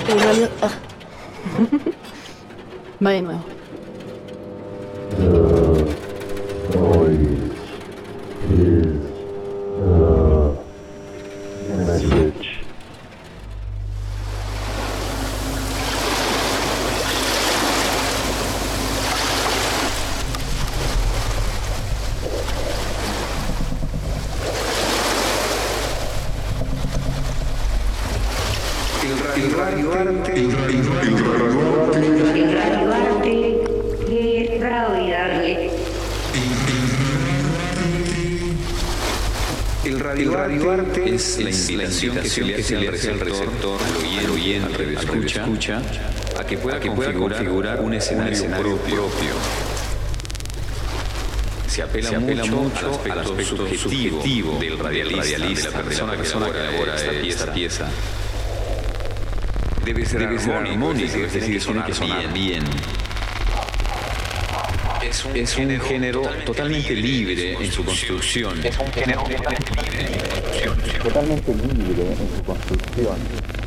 En realidad... Va de nuevo. El radioarte es la invitación que se le hace al receptor, al oyente, al escucha, a que pueda configurar un escenario propio. Se apela mucho al aspecto subjetivo del radialista, de la persona que elabora esta pieza. Debe ser armónico, es decir, tiene que sonar bien. Es un género totalmente libre en su construcción. Totalmente libre en su construcción.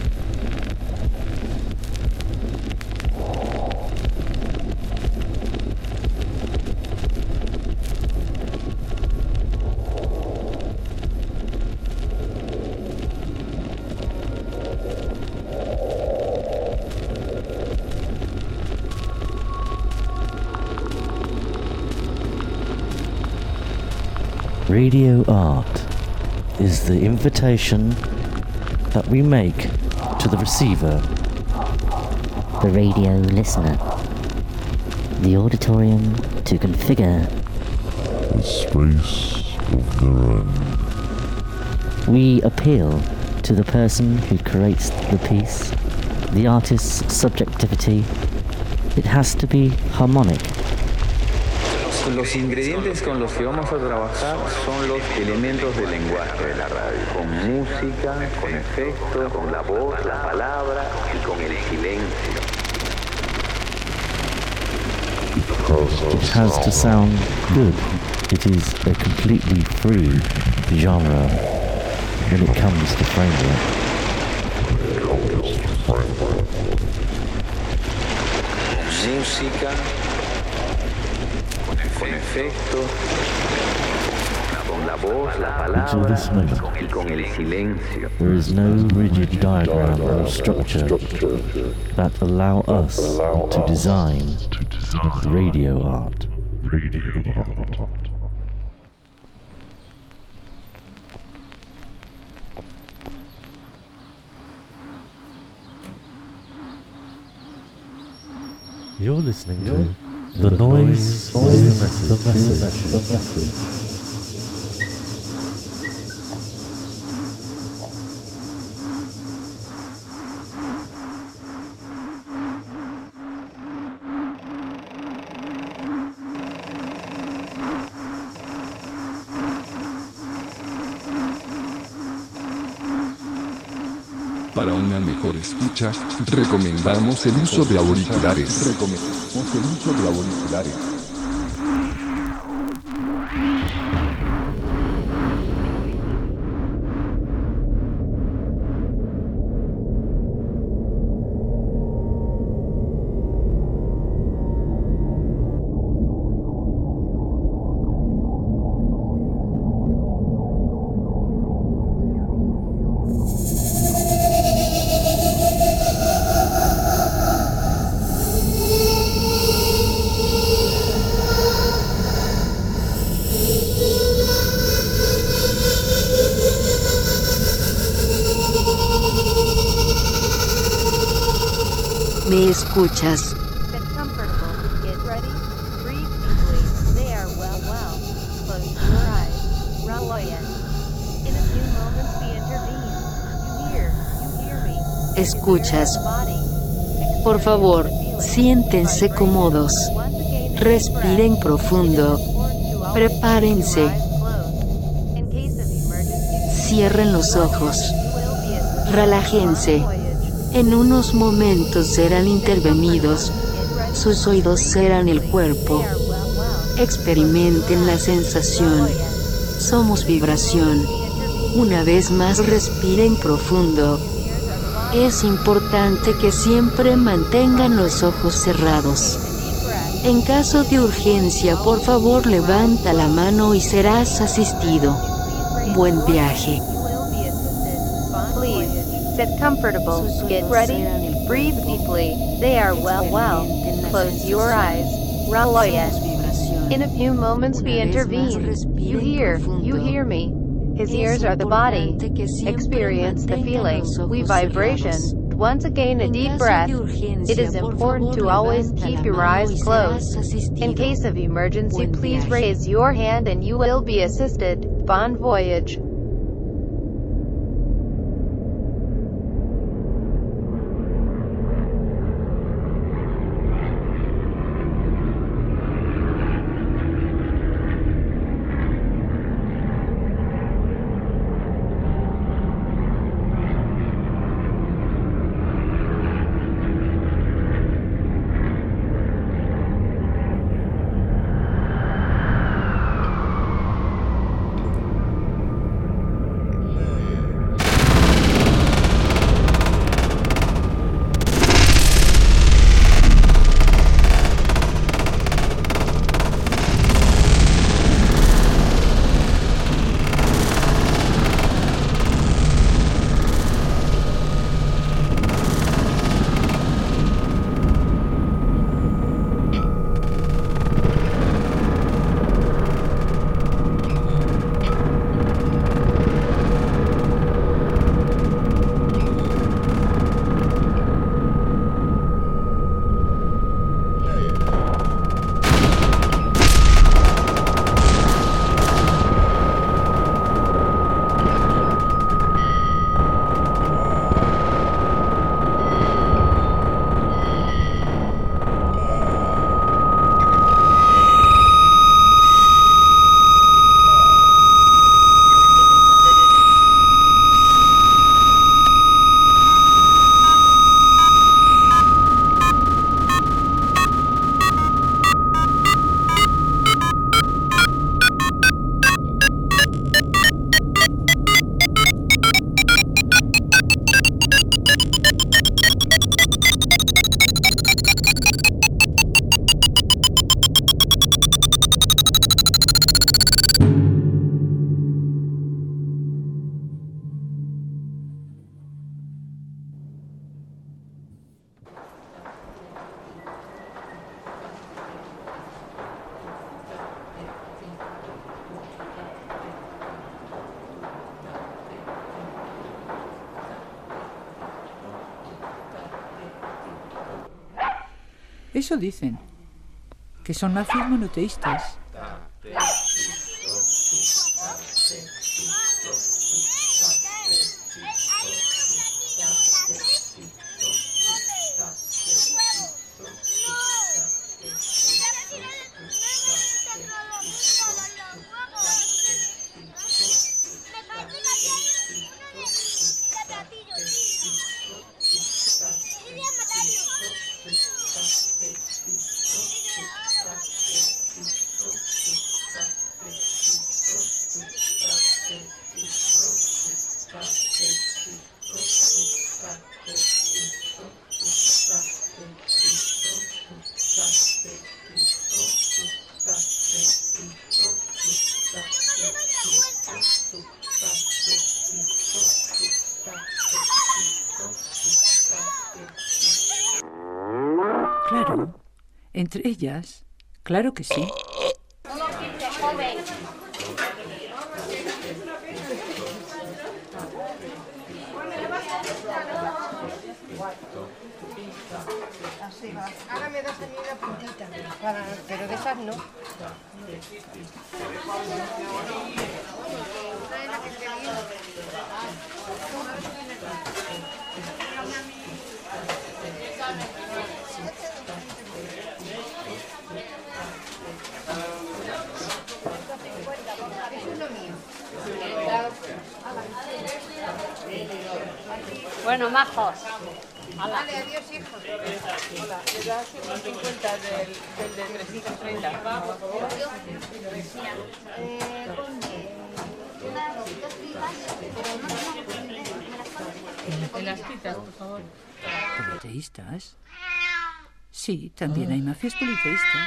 Radio art is the invitation that we make to the receiver, the radio listener, the auditorium to configure a space of their own. We appeal to the person who creates the piece, the artist's subjectivity. It has to be harmonic. Los ingredientes con los que vamos a trabajar son los elementos del lenguaje de la radio, con música, con efectos, con la voz, la palabra y con el silencio. It has to sound good. It is a completely free genre when it comes to framework. Música, con efectos, con la voz, la palabra y con el silencio. There is no rigid diagram or structure that allow us to design radio art. You're listening to The Noise is the Message. Para una mejor escucha, recomendamos el uso de auriculares. ¿Me escuchas? ¿Escuchas? Por favor, siéntense cómodos. Respiren profundo. Prepárense. Cierren los ojos. Relájense. En unos momentos serán intervenidos. Sus oídos serán el cuerpo. Experimenten la sensación. Somos vibración. Una vez más respiren profundo. Es importante que siempre mantengan los ojos cerrados. En caso de urgencia, por favor levanta la mano y serás asistido. Buen viaje. Please, sit comfortable, get ready, breathe deeply, they are well, close your eyes, Raloya. In a few moments we intervene. You hear me. His ears are the body. Experience the feeling, we vibration. Once again a deep breath. It is important to always keep your eyes closed. In case of emergency, please raise your hand and you will be assisted. Bon voyage. Eso dicen, que son nazis monoteístas. Claro, entre ellas, claro que sí. Así va. Ahora me das a mí una puntita, pero de esas no. Bueno, majos. Vale, adiós, hijo. Hola, le das 150 del de 330. Dos pipas, pero no tenemos que me las pones. En las citas, por favor. ¿Politeístas? Sí, también hay mafias politeístas.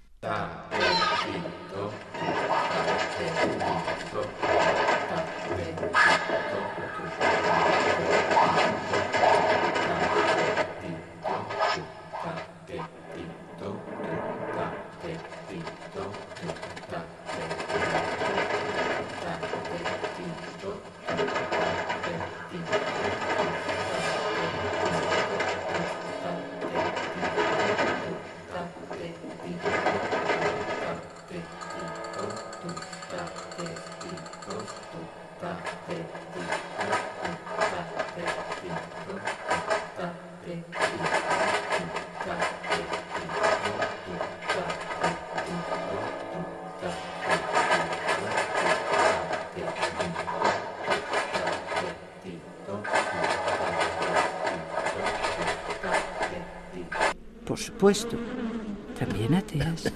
Por supuesto, también ateas.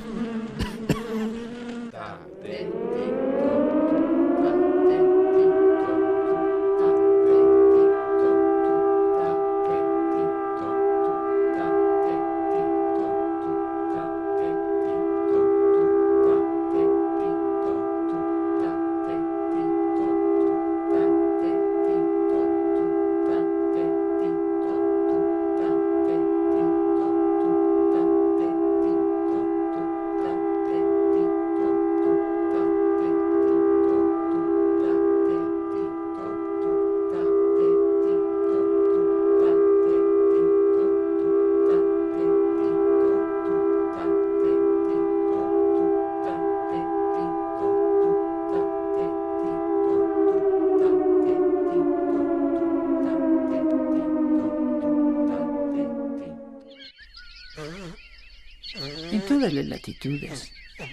En todas las latitudes.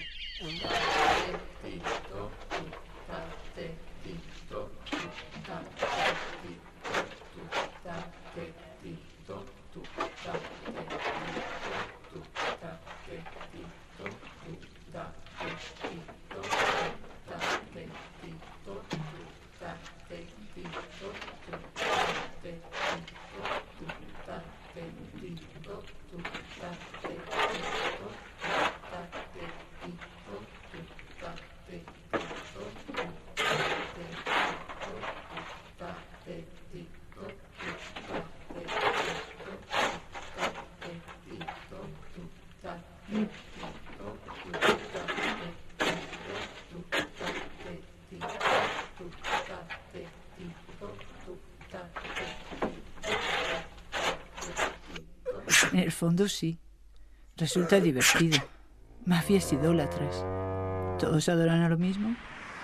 En el fondo sí. Resulta divertido. Mafias idólatras. ¿Todos adoran a lo mismo?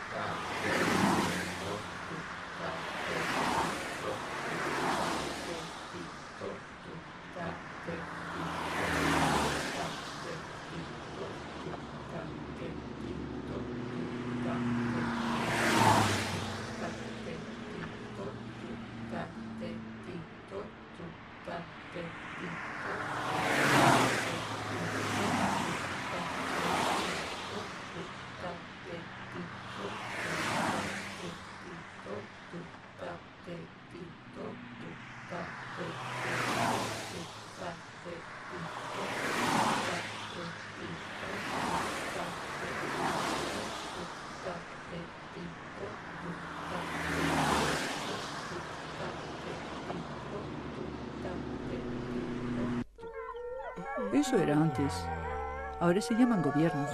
Eso era antes. Ahora se llaman gobiernos.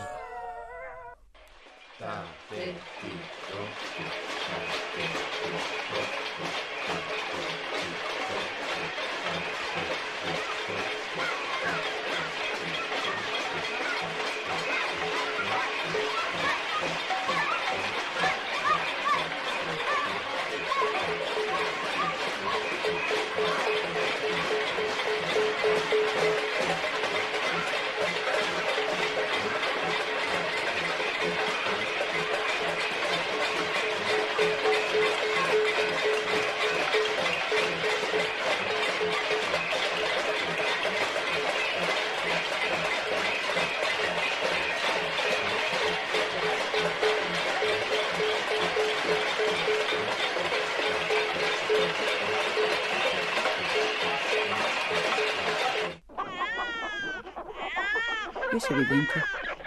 Es evidente.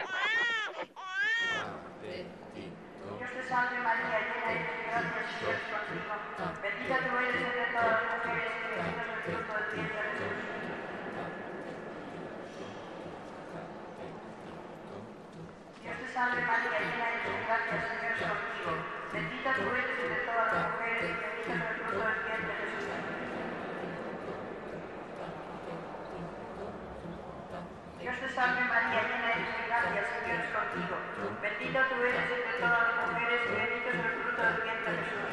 Dios te salve María, llena eres de gracia, el Señor es contigo. Bendita tú eres entre todas las mujeres y bendito es el fruto de tu vientre Jesús. Dios te salve María, llena eres de gracia, el Señor es contigo. Bendita tú eres entre todas las mujeres y bendito es el fruto del vientre Jesús. Dios te salve María, llena eres de gracia, el Señor es contigo. Bendita tú eres entre todas las mujeres y bendito es el fruto del vientre Jesús.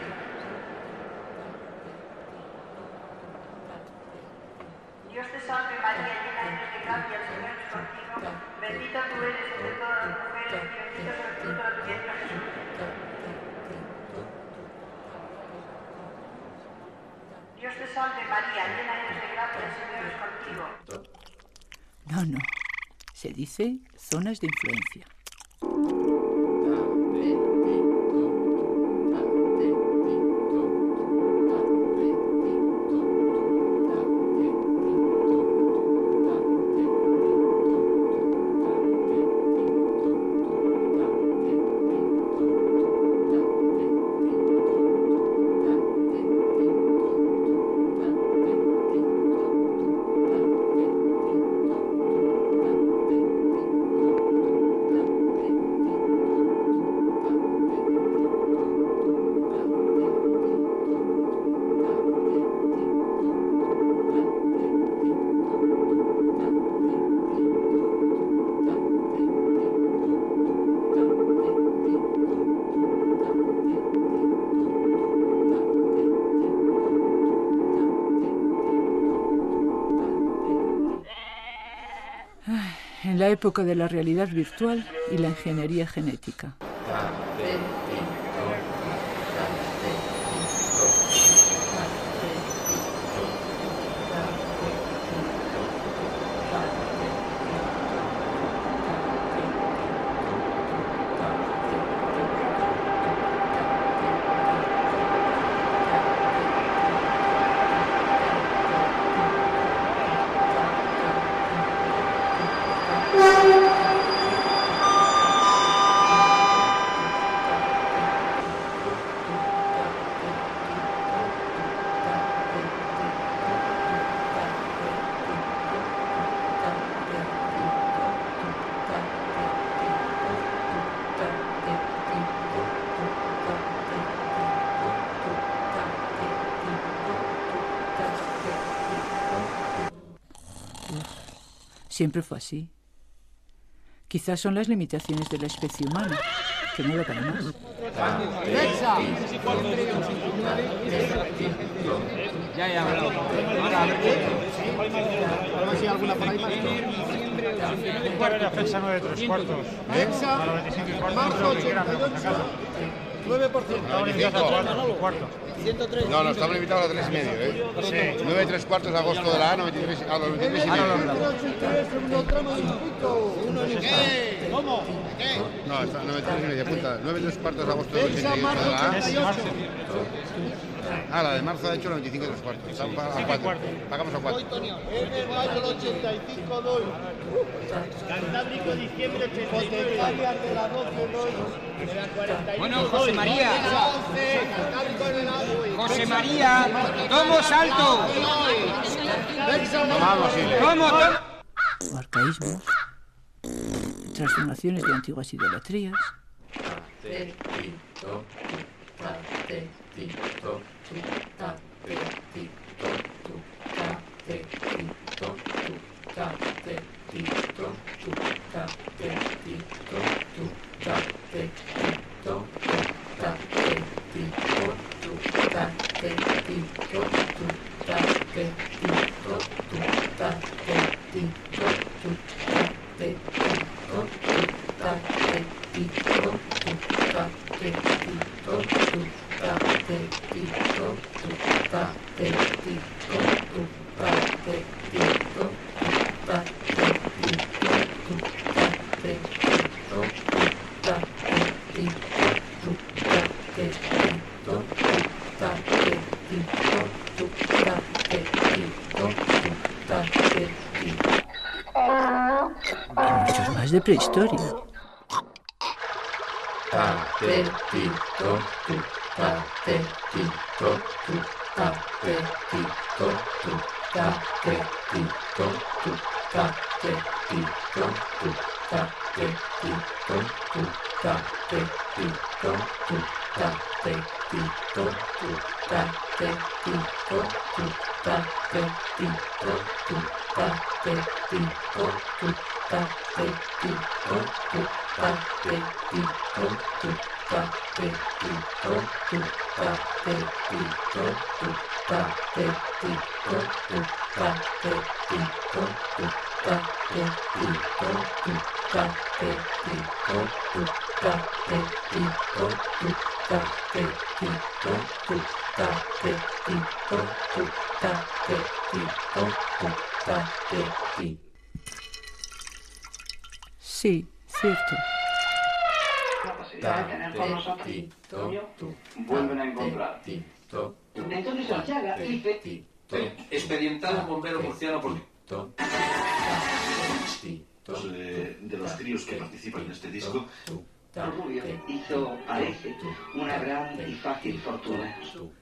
Dios te salve María, llena eres de gracia, el Señor es contigo. Bendita tú eres entre todas las mujeres y bendito es el fruto de tu vientre Jesús. Dios te salve María, llena eres de gracia, el Señor es contigo. No. Se dice zonas de influencia. En la época de la realidad virtual y la ingeniería genética. Siempre fue así. Quizás son las limitaciones de la especie humana, que no da para más. Ya. Ahora, a ver si hay alguna por ahí más. La fecha 9 3/4. A los 25 y cuarto, lo que quieran, por si acaso. 9%. No, estamos invitados a 3 y medio, ¿eh? Sí. 9 3/4 de agosto de la A, 93 a los 23 y medio. ¿Cómo? No, está 93 y medio, apunta. 9 3/4 de agosto del 88 de la A. La de marzo ha hecho 95 3/4. Estamos a 4. Pagamos a 4. En mayo del 85 doy. Cantábrico diciembre 89. De la 12 doy. Bueno, José María. José María, tomo salto. ¿Cómo? Arcaísmos, transformaciones de antiguas idolatrías. En muchos es de prehistoria. Sí, cierto. Vuelven a encontrar. Entonces Santiago dice... Expedientado un bombero murciano por... De los tríos que participan en este disco, Rubio hizo, parece, una gran y fácil fortuna.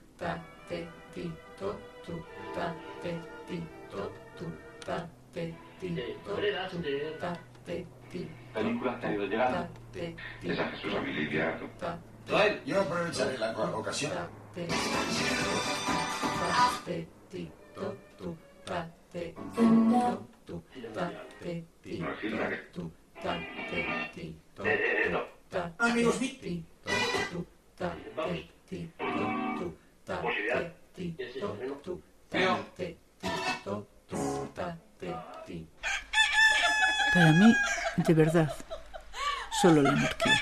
Películas que han ido llegando. Esa Jesús a mi Lidia. Yo aprovecharé la ocasión. Amigos míos. Para mí, de verdad, solo la anarquía.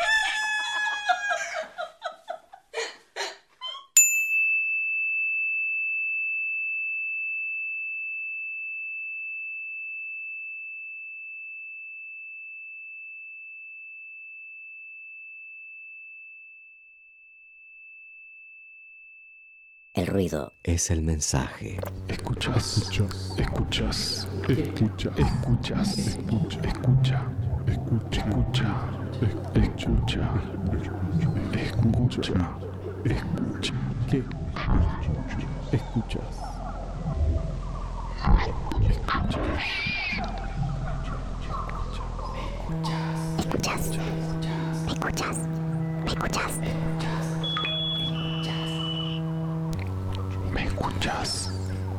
El ruido es el mensaje. Escuchas, escuchas, escucha, escuchas, escucha, escucha, escucha, escucha, escucha, escucha, ¿qué? Escuchas. Escuchas. ¿Me escuchas?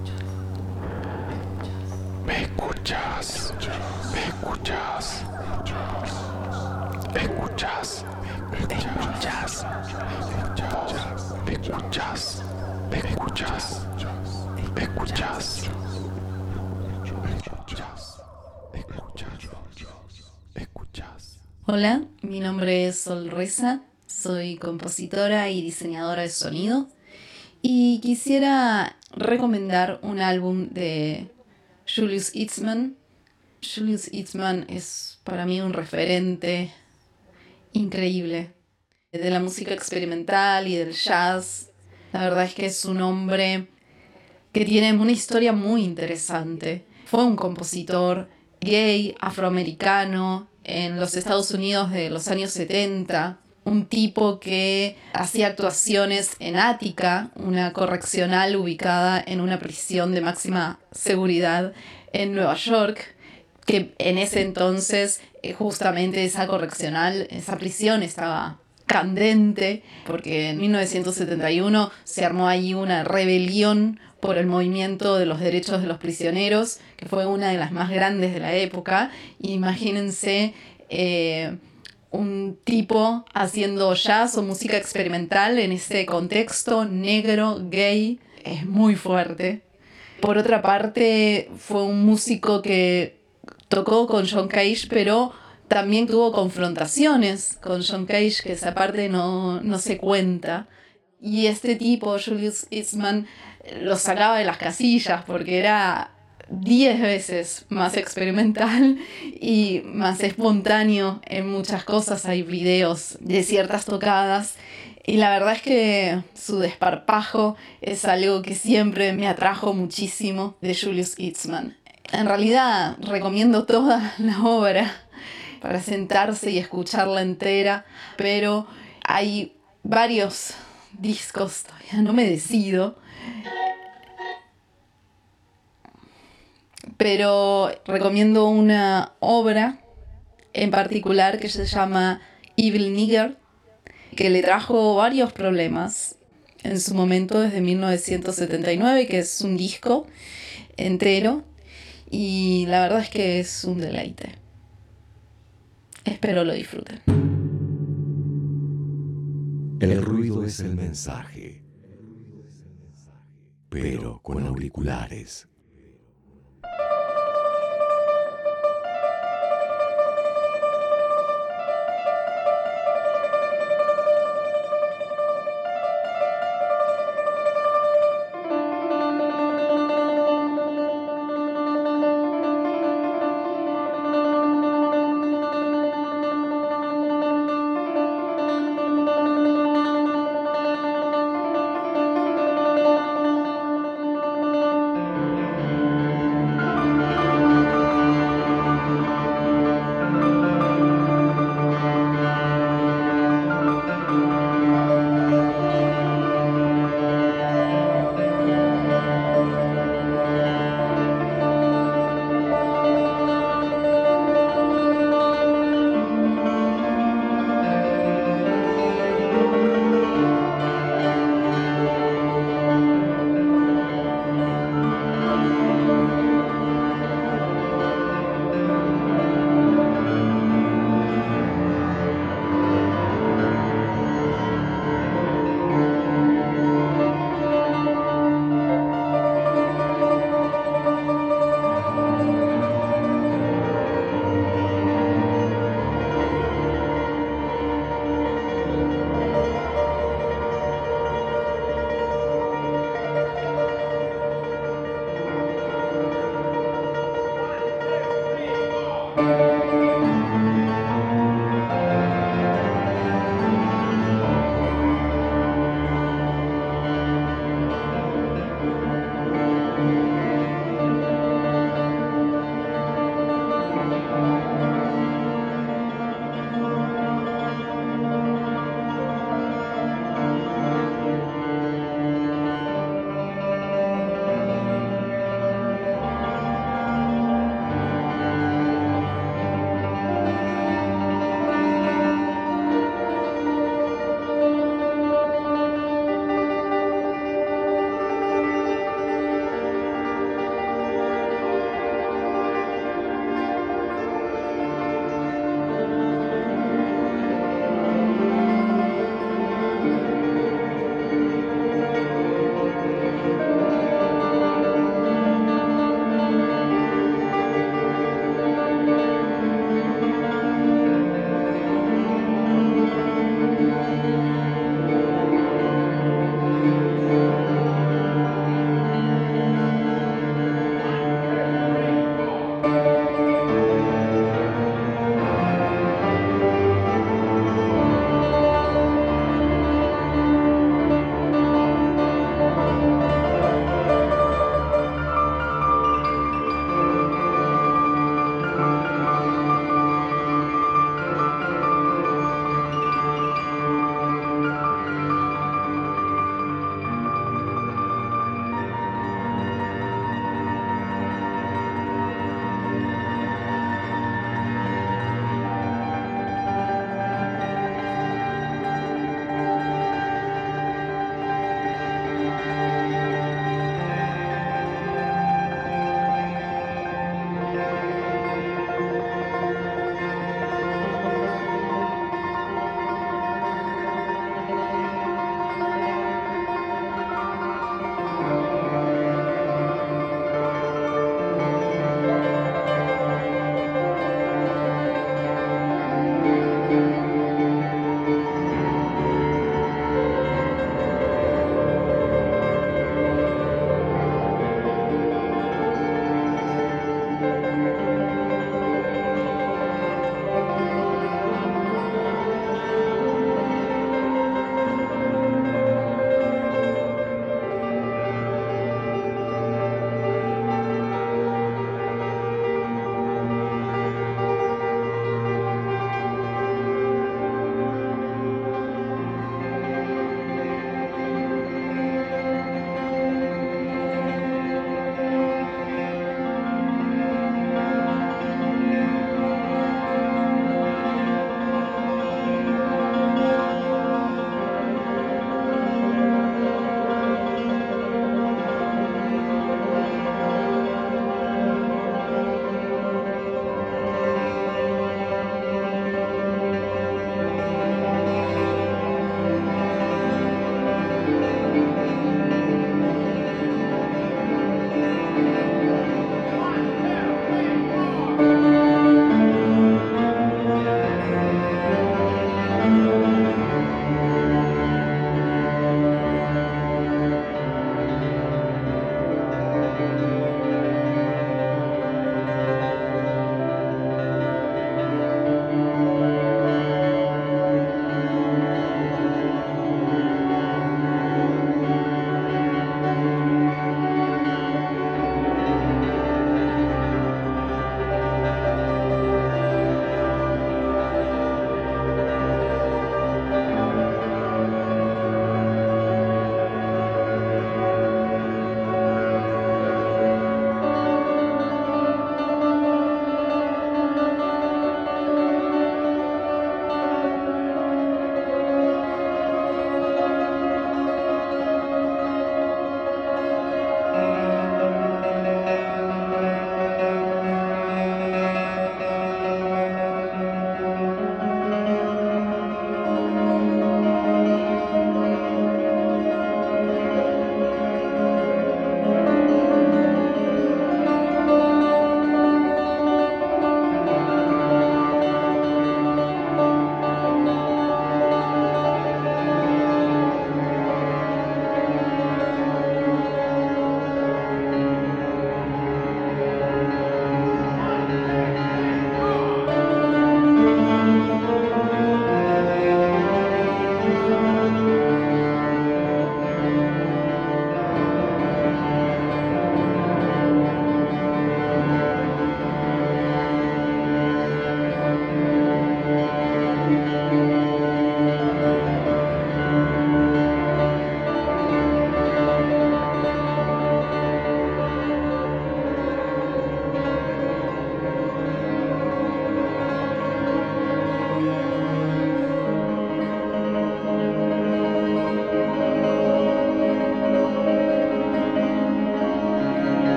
¿Me escuchas? ¿Me escuchas? ¿Escuchas? ¿Me escuchas? ¿Me escuchas? ¿Me escuchas? ¿Me escuchas? Hola, mi nombre es Sol Reza, soy compositora y diseñadora de sonido y quisiera recomendar un álbum de Julius Eastman. Julius Eastman es para mí un referente increíble de la música experimental y del jazz. La verdad es que es un hombre que tiene una historia muy interesante. Fue un compositor gay, afroamericano, en los Estados Unidos de los años 70, un tipo que hacía actuaciones en Ática, una correccional ubicada en una prisión de máxima seguridad en Nueva York, que en ese entonces justamente esa correccional, esa prisión estaba candente, porque en 1971 se armó allí una rebelión por el movimiento de los derechos de los prisioneros, que fue una de las más grandes de la época. Imagínense un tipo haciendo jazz o música experimental en ese contexto negro, gay, es muy fuerte. Por otra parte, fue un músico que tocó con John Cage, pero también tuvo confrontaciones con John Cage, que esa parte no se cuenta. Y este tipo, Julius Eastman, lo sacaba de las casillas porque era 10 veces más experimental y más espontáneo en muchas cosas. Hay videos de ciertas tocadas y la verdad es que su desparpajo es algo que siempre me atrajo muchísimo de Julius Eastman. En realidad recomiendo toda la obra para sentarse y escucharla entera, pero hay varios discos, todavía no me decido, pero recomiendo una obra en particular que se llama Evil Nigger, que le trajo varios problemas en su momento desde 1979, que es un disco entero, y la verdad es que es un deleite. Espero lo disfruten. El ruido es el mensaje, pero con auriculares.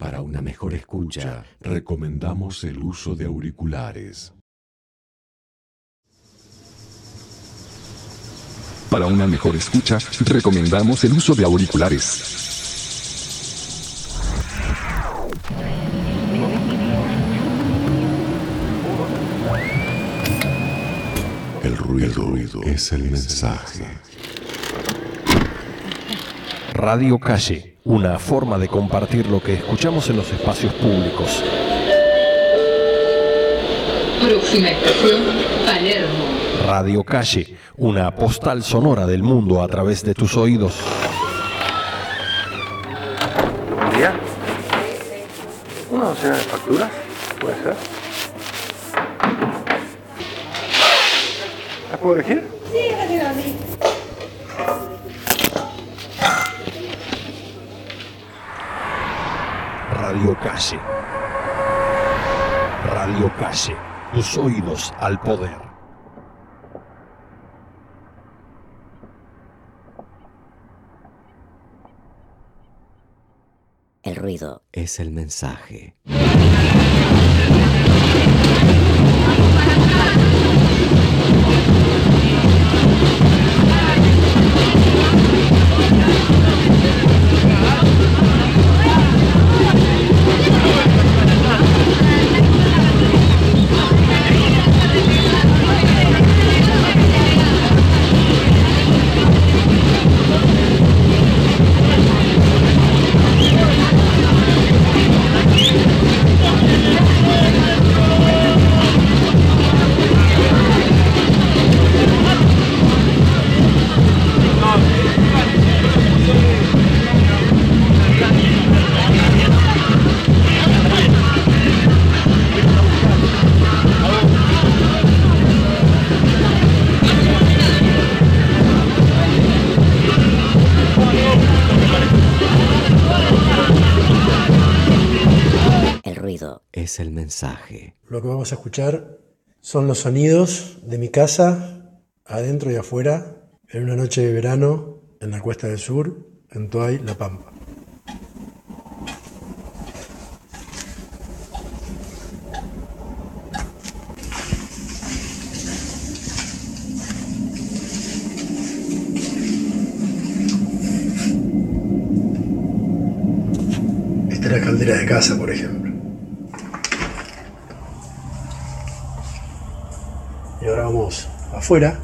Para una mejor escucha, recomendamos el uso de auriculares. Para una mejor escucha, recomendamos el uso de auriculares. El ruido es el mensaje. Radio Calle, una forma de compartir lo que escuchamos en los espacios públicos. Próxima estación, Palermo. Radio Calle, una postal sonora del mundo a través de tus oídos. Buen día. ¿Una docena de facturas? ¿Puede ser? ¿Las puedo elegir? Sí, gracias. Radio Calle. Radio Calle, tus oídos al poder. El ruido es el mensaje. Es el mensaje. Lo que vamos a escuchar son los sonidos de mi casa, adentro y afuera, en una noche de verano en la Cuesta del Sur, en Toay, La Pampa. Esta es la caldera de casa, por ejemplo. Y ahora vamos afuera.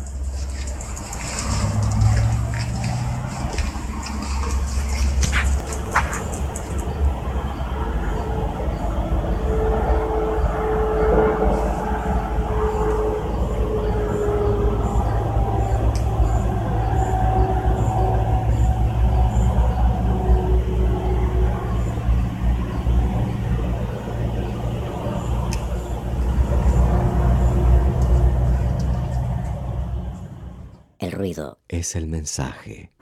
El ruido es el mensaje.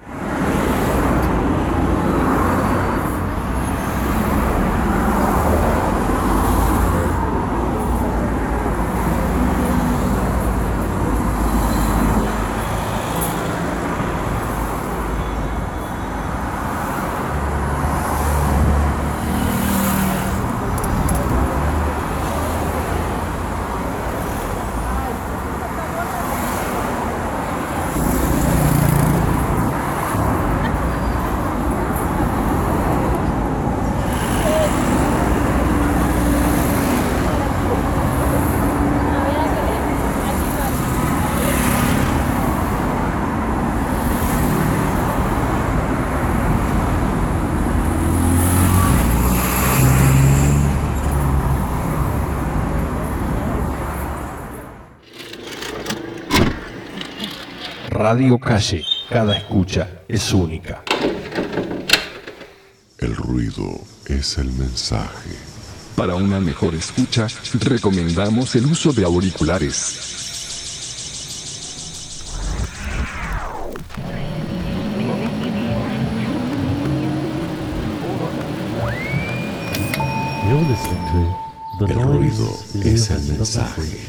Radio Calle, cada escucha es única. El ruido es el mensaje. Para una mejor escucha, recomendamos el uso de auriculares. El ruido es el mensaje.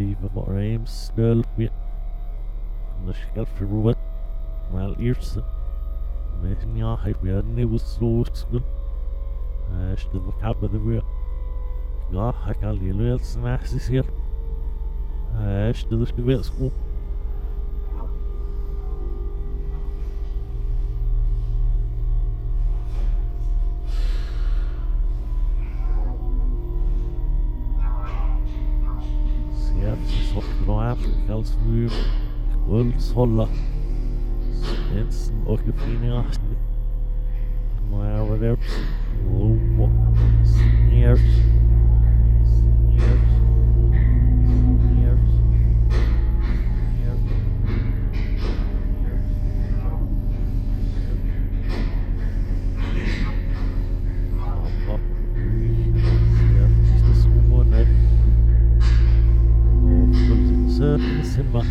even maar een snel weer. De schelfroet, maar eerst met ja, hij weer nieuwe soort. Als de hebben weer. Ja, hij kan die leers naast hier. Als de dus weer school. Als vuur, hulshålla, spetsen och fina maar er sneers, sneers, sneers. Simba.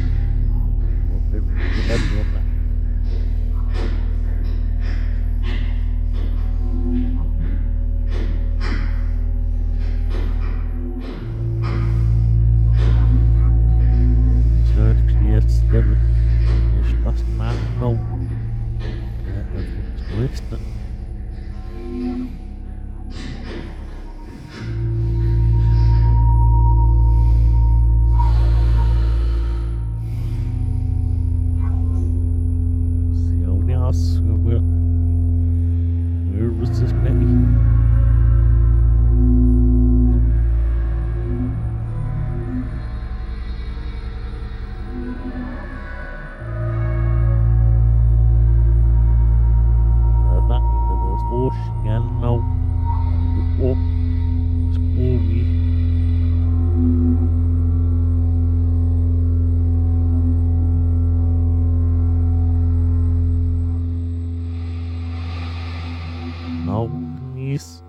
Where was this penny? Please.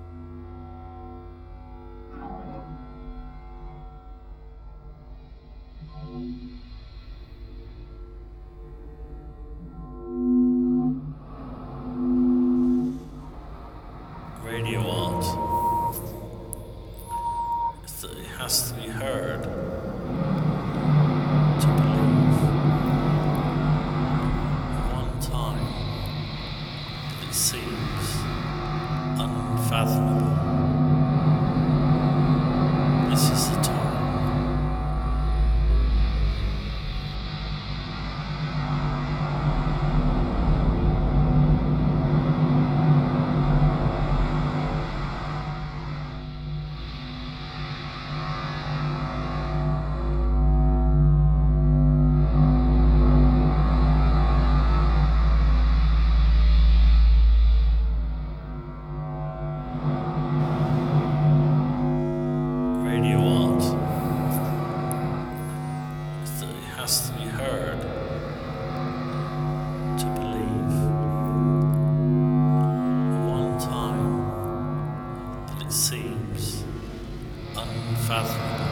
Radio art. It has to be heard to believe. One time it seems unfathomable. This is the time. Radio art. It has to be heard to believe. One time that it seems unfathomable.